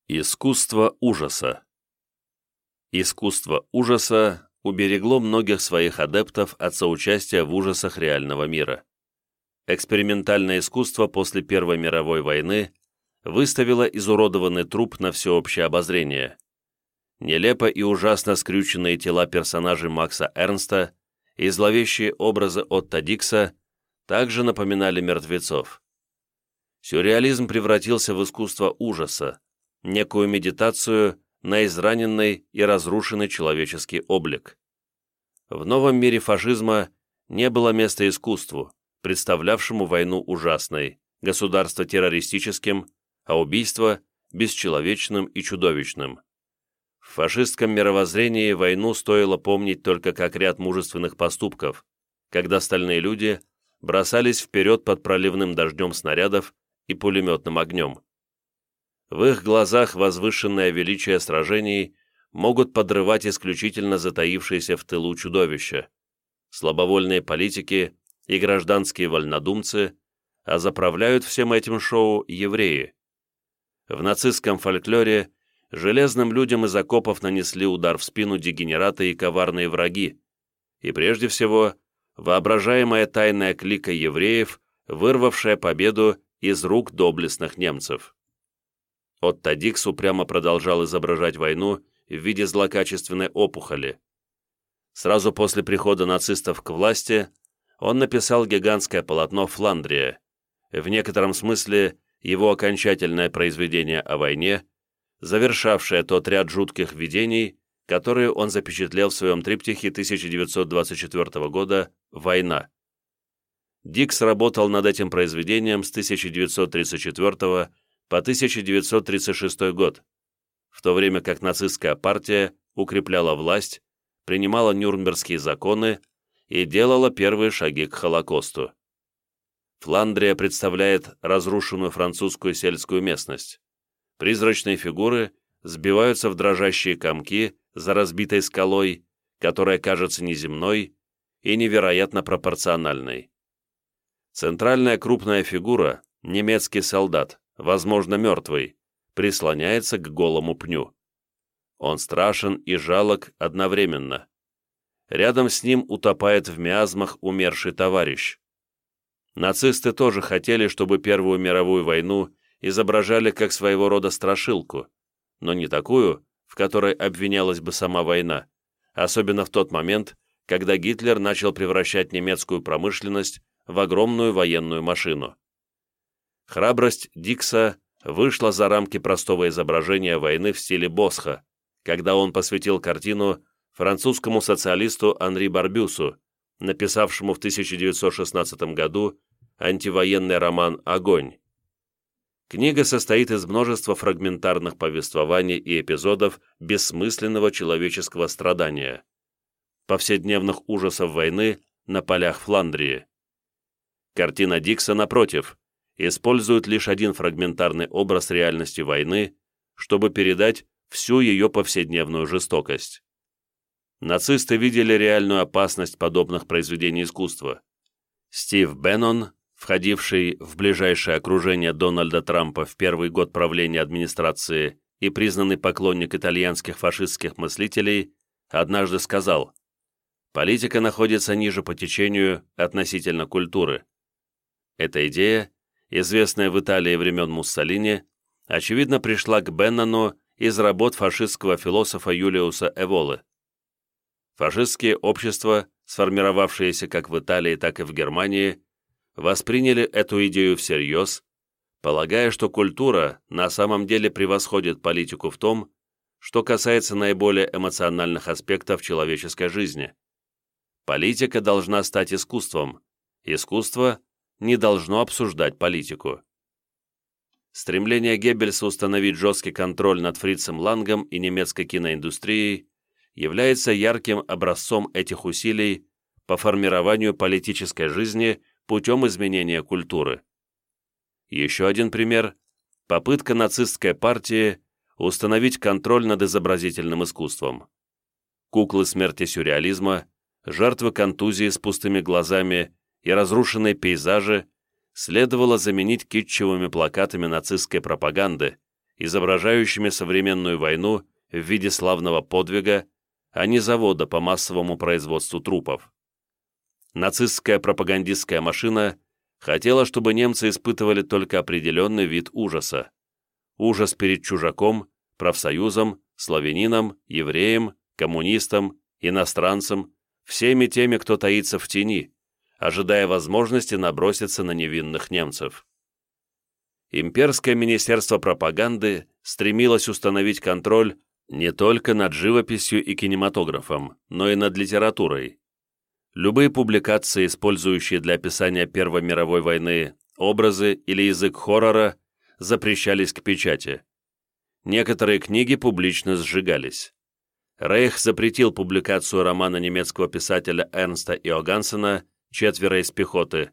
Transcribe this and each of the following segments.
Искусство ужаса. Искусство ужаса уберегло многих своих адептов от соучастия в ужасах реального мира. Экспериментальное искусство после Первой мировой войны выставило изуродованный труп на всеобщее обозрение. Нелепо и ужасно скрюченные тела персонажей Макса Эрнста и зловещие образы Отто Дикса также напоминали мертвецов. Сюрреализм превратился в искусство ужаса, некую медитацию на израненный и разрушенный человеческий облик. В новом мире фашизма не было места искусству, представлявшему войну ужасной, государство террористическим, а убийство – бесчеловечным и чудовищным. В фашистском мировоззрении войну стоило помнить только как ряд мужественных поступков, когда стальные люди бросались вперед под проливным дождем снарядов и пулеметным огнем. В их глазах возвышенное величие сражений могут подрывать исключительно затаившиеся в тылу чудовища, слабовольные политики и гражданские вольнодумцы, а заправляют всем этим шоу евреи. В нацистском фольклоре железным людям из окопов нанесли удар в спину дегенераты и коварные враги, и прежде всего воображаемая тайная клика евреев, вырвавшая победу из рук доблестных немцев. Отто Дикс упрямо продолжал изображать войну в виде злокачественной опухоли. Сразу после прихода нацистов к власти он написал гигантское полотно «Фландрия», в некотором смысле его окончательное произведение о войне, завершавшее тот ряд жутких видений, которые он запечатлел в своем триптихе 1924 года «Война». Дикс работал над этим произведением с 1934 по 1936 год, в то время как нацистская партия укрепляла власть, принимала Нюрнбергские законы и делала первые шаги к Холокосту. Фландрия представляет разрушенную французскую сельскую местность. Призрачные фигуры сбиваются в дрожащие комки за разбитой скалой, которая кажется неземной и невероятно пропорциональной. Центральная крупная фигура, немецкий солдат, возможно, мертвый, прислоняется к голому пню. Он страшен и жалок одновременно. Рядом с ним утопает в миазмах умерший товарищ. Нацисты тоже хотели, чтобы Первую мировую войну изображали как своего рода страшилку, но не такую, в которой обвинялась бы сама война, особенно в тот момент, когда Гитлер начал превращать немецкую промышленность в огромную военную машину. Храбрость Дикса вышла за рамки простого изображения войны в стиле Босха, когда он посвятил картину французскому социалисту Анри Барбюсу, написавшему в 1916 году антивоенный роман «Огонь». Книга состоит из множества фрагментарных повествований и эпизодов бессмысленного человеческого страдания, повседневных ужасов войны на полях Фландрии. Картина Дикса, напротив, использует лишь один фрагментарный образ реальности войны, чтобы передать всю ее повседневную жестокость. Нацисты видели реальную опасность подобных произведений искусства. Стив Беннон, входивший в ближайшее окружение Дональда Трампа в первый год правления администрации и признанный поклонник итальянских фашистских мыслителей, однажды сказал: «Политика находится ниже по течению относительно культуры». Эта идея, известная в Италии времен Муссолини, очевидно пришла к Беннону из работ фашистского философа Юлиуса Эволы. Фашистские общества, сформировавшиеся как в Италии, так и в Германии, восприняли эту идею всерьез, полагая, что культура на самом деле превосходит политику в том, что касается наиболее эмоциональных аспектов человеческой жизни. Политика должна стать искусством, искусство не должно обсуждать политику. Стремление Геббельса установить жесткий контроль над Фрицем Лангом и немецкой киноиндустрией является ярким образцом этих усилий по формированию политической жизни путем изменения культуры. Еще один пример – попытка нацистской партии установить контроль над изобразительным искусством. Куклы смерти сюрреализма, жертвы контузии с пустыми глазами и разрушенные пейзажи следовало заменить китчевыми плакатами нацистской пропаганды, изображающими современную войну в виде славного подвига, а не завода по массовому производству трупов. Нацистская пропагандистская машина хотела, чтобы немцы испытывали только определенный вид ужаса. Ужас перед чужаком, профсоюзом, славянином, евреем, коммунистом, иностранцем, всеми теми, кто таится в тени, ожидая возможности наброситься на невинных немцев. Имперское министерство пропаганды стремилось установить контроль не только над живописью и кинематографом, но и над литературой. Любые публикации, использующие для описания Первой мировой войны образы или язык хоррора, запрещались к печати. Некоторые книги публично сжигались. Рейх запретил публикацию романа немецкого писателя Эрнста Иогансена «Четверо из пехоты»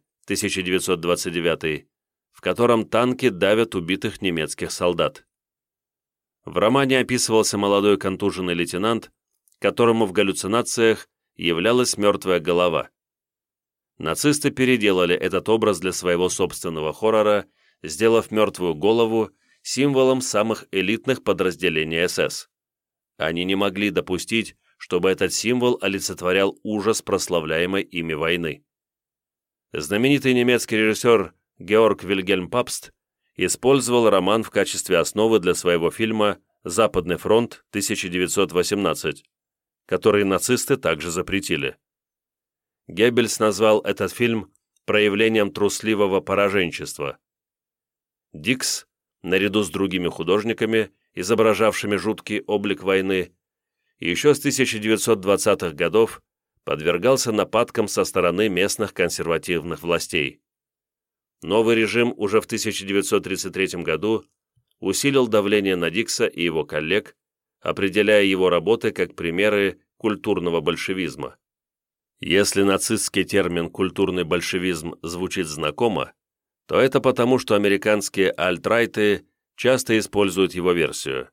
1929, в котором танки давят убитых немецких солдат. В романе описывался молодой контуженный лейтенант, которому в галлюцинациях являлась мертвая голова. Нацисты переделали этот образ для своего собственного хоррора, сделав мертвую голову символом самых элитных подразделений СС. Они не могли допустить, чтобы этот символ олицетворял ужас прославляемой ими войны. Знаменитый немецкий режиссер Георг Вильгельм Пабст использовал роман в качестве основы для своего фильма «Западный фронт 1918», который нацисты также запретили. Геббельс назвал этот фильм проявлением трусливого пораженчества. Дикс, наряду с другими художниками, изображавшими жуткий облик войны, еще с 1920-х годов подвергался нападкам со стороны местных консервативных властей. Новый режим уже в 1933 году усилил давление на Дикса и его коллег, определяя его работы как примеры культурного большевизма. Если нацистский термин «культурный большевизм» звучит знакомо, то это потому, что американские альтрайты часто используют его версию.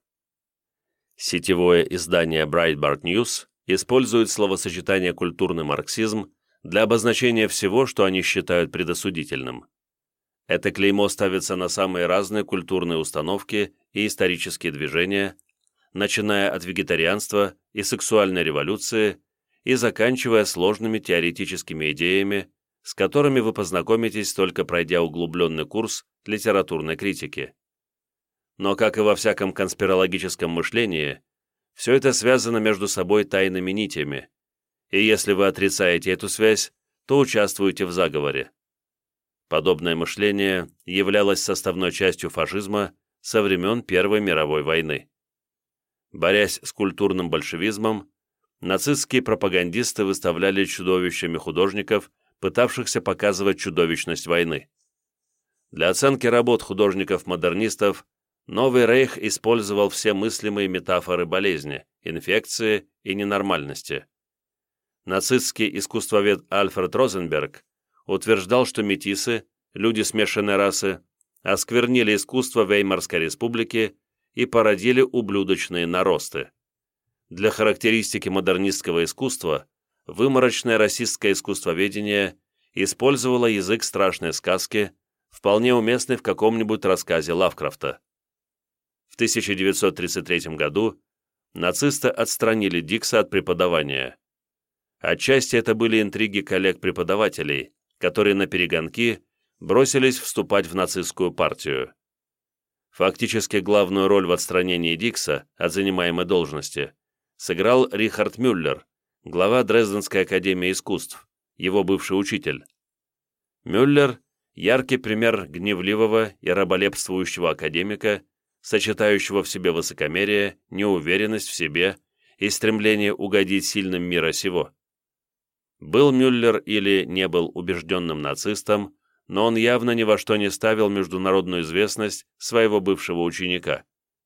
Сетевое издание Breitbart News использует словосочетание «культурный марксизм» для обозначения всего, что они считают предосудительным. Это клеймо ставится на самые разные культурные установки и исторические движения, начиная от вегетарианства и сексуальной революции и заканчивая сложными теоретическими идеями, с которыми вы познакомитесь, только пройдя углубленный курс литературной критики. Но, как и во всяком конспирологическом мышлении, все это связано между собой тайными нитями, и если вы отрицаете эту связь, то участвуете в заговоре. Подобное мышление являлось составной частью фашизма со времен Первой мировой войны. Борясь с культурным большевизмом, нацистские пропагандисты выставляли чудовищами художников, пытавшихся показывать чудовищность войны. Для оценки работ художников-модернистов Новый Рейх использовал все мыслимые метафоры болезни, инфекции и ненормальности. Нацистский искусствовед Альфред Розенберг утверждал, что метисы, люди смешанной расы, осквернили искусство Веймарской республики и породили ублюдочные наросты. Для характеристики модернистского искусства выморочное расистское искусствоведение использовало язык страшной сказки, вполне уместный в каком-нибудь рассказе Лавкрафта. В 1933 году нацисты отстранили Дикса от преподавания. Отчасти это были интриги коллег-преподавателей, которые наперегонки бросились вступать в нацистскую партию. Фактически главную роль в отстранении Дикса от занимаемой должности сыграл Рихард Мюллер, глава Дрезденской академии искусств, его бывший учитель. Мюллер – яркий пример гневливого и раболепствующего академика, сочетающего в себе высокомерие, неуверенность в себе и стремление угодить сильным мира сего. Был Мюллер или не был убежденным нацистом, но он явно ни во что не ставил международную известность своего бывшего ученика.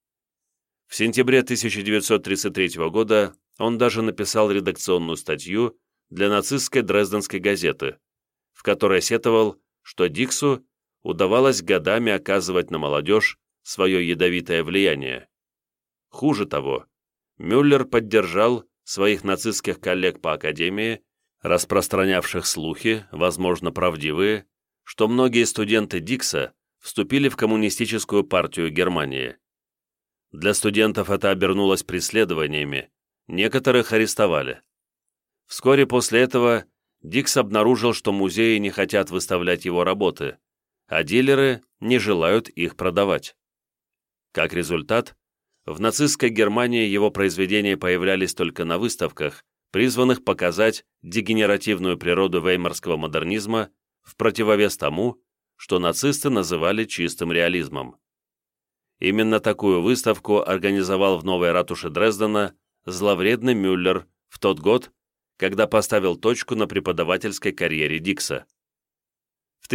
В сентябре 1933 года он даже написал редакционную статью для нацистской Дрезденской газеты, в которой сетовал, что Диксу удавалось годами оказывать на молодежь свое ядовитое влияние. Хуже того, Мюллер поддержал своих нацистских коллег по академии, распространявших слухи, возможно, правдивые, что многие студенты Дикса вступили в коммунистическую партию Германии. Для студентов это обернулось преследованиями, некоторых арестовали. Вскоре после этого Дикс обнаружил, что музеи не хотят выставлять его работы, а дилеры не желают их продавать. Как результат, в нацистской Германии его произведения появлялись только на выставках, призванных показать дегенеративную природу веймарского модернизма в противовес тому, что нацисты называли чистым реализмом. Именно такую выставку организовал в новой ратуше Дрездена зловредный Мюллер в тот год, когда поставил точку на преподавательской карьере Дикса. В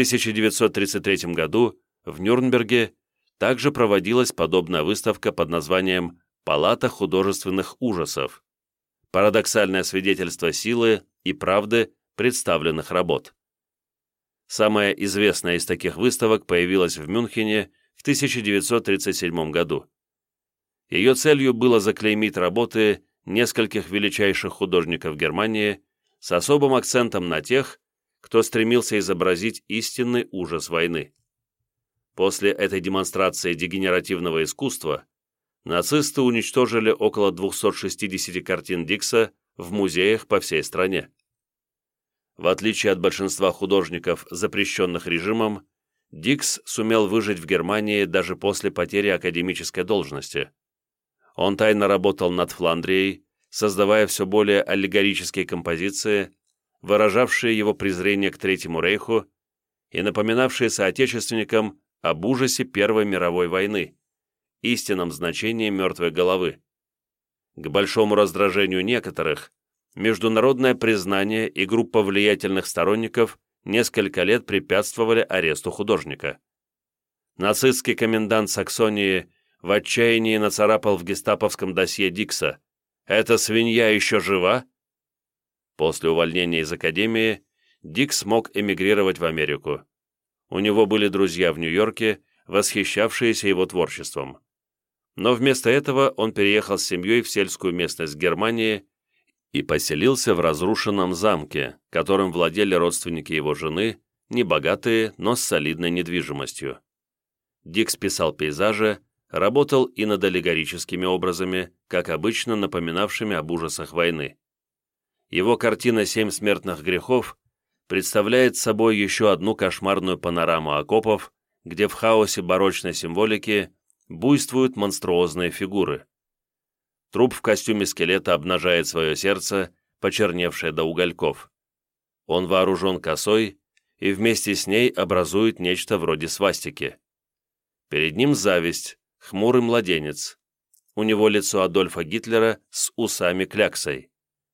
1933 году в Нюрнберге также проводилась подобная выставка под названием «Палата художественных ужасов», парадоксальное свидетельство силы и правды представленных работ. Самая известная из таких выставок появилась в Мюнхене в 1937 году. Ее целью было заклеймить работы нескольких величайших художников Германии с особым акцентом на тех, кто стремился изобразить истинный ужас войны. После этой демонстрации дегенеративного искусства нацисты уничтожили около 260 картин Дикса в музеях по всей стране. В отличие от большинства художников, запрещенных режимом, Дикс сумел выжить в Германии даже после потери академической должности. Он тайно работал над Фландрией, создавая все более аллегорические композиции, выражавшие его презрение к Третьему рейху и напоминавшие соотечественникам об ужасе Первой мировой войны, истинном значении мертвой головы. К большому раздражению некоторых, международное признание и группа влиятельных сторонников несколько лет препятствовали аресту художника. Нацистский комендант Саксонии в отчаянии нацарапал в гестаповском досье Дикса: «Эта свинья еще жива?» После увольнения из академии Дикс смог эмигрировать в Америку. У него были друзья в Нью-Йорке, восхищавшиеся его творчеством. Но вместо этого он переехал с семьей в сельскую местность Германии и поселился в разрушенном замке, которым владели родственники его жены, небогатые, но с солидной недвижимостью. Дикс писал пейзажи, работал и над аллегорическими образами, как обычно напоминавшими об ужасах войны. Его картина «Семь смертных грехов» представляет собой еще одну кошмарную панораму окопов, где в хаосе барочной символики буйствуют монструозные фигуры. Труп в костюме скелета обнажает свое сердце, почерневшее до угольков. Он вооружен косой и вместе с ней образует нечто вроде свастики. Перед ним зависть, хмурый младенец. У него лицо Адольфа Гитлера с усами-кляксой.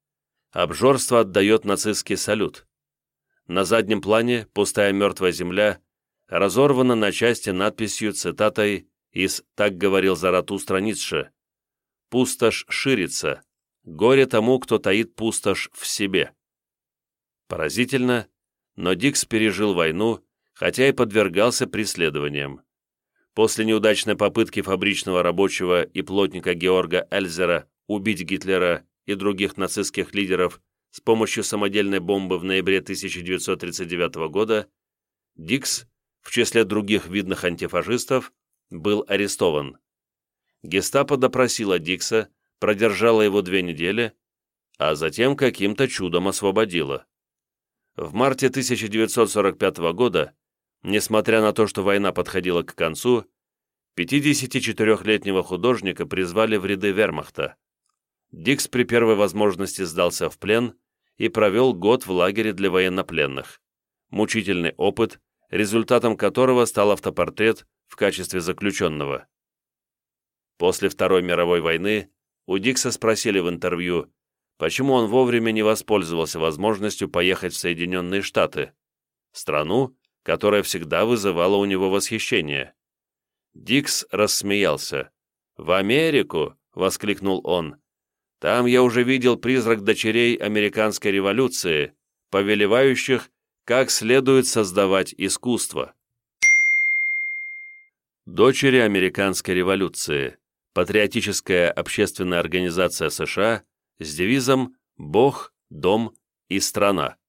Обжорство отдает нацистский салют. На заднем плане пустая мертвая земля разорвана на части надписью, цитатой из «Так говорил Заратустра Ницше». «Пустошь ширится. Горе тому, кто таит пустошь в себе». Поразительно, но Дикс пережил войну, хотя и подвергался преследованиям. После неудачной попытки фабричного рабочего и плотника Георга Эльзера убить Гитлера и других нацистских лидеров с помощью самодельной бомбы в ноябре 1939 года, Дикс, в числе других видных антифашистов, был арестован. Гестапо допросило Дикса, продержало его 2 недели, а затем каким-то чудом освободило. В марте 1945 года, несмотря на то, что война подходила к концу, 54-летнего художника призвали в ряды вермахта. Дикс при первой возможности сдался в плен и провел год в лагере для военнопленных. Мучительный опыт, результатом которого стал автопортрет в качестве заключенного. После Второй мировой войны у Дикса спросили в интервью, почему он вовремя не воспользовался возможностью поехать в Соединенные Штаты, страну, которая всегда вызывала у него восхищение. Дикс рассмеялся. «В Америку!» — воскликнул он. «Там я уже видел призрак дочерей американской революции, повелевающих, как следует создавать искусство». Дочери американской революции. Патриотическая общественная организация США с девизом «Бог, дом и страна».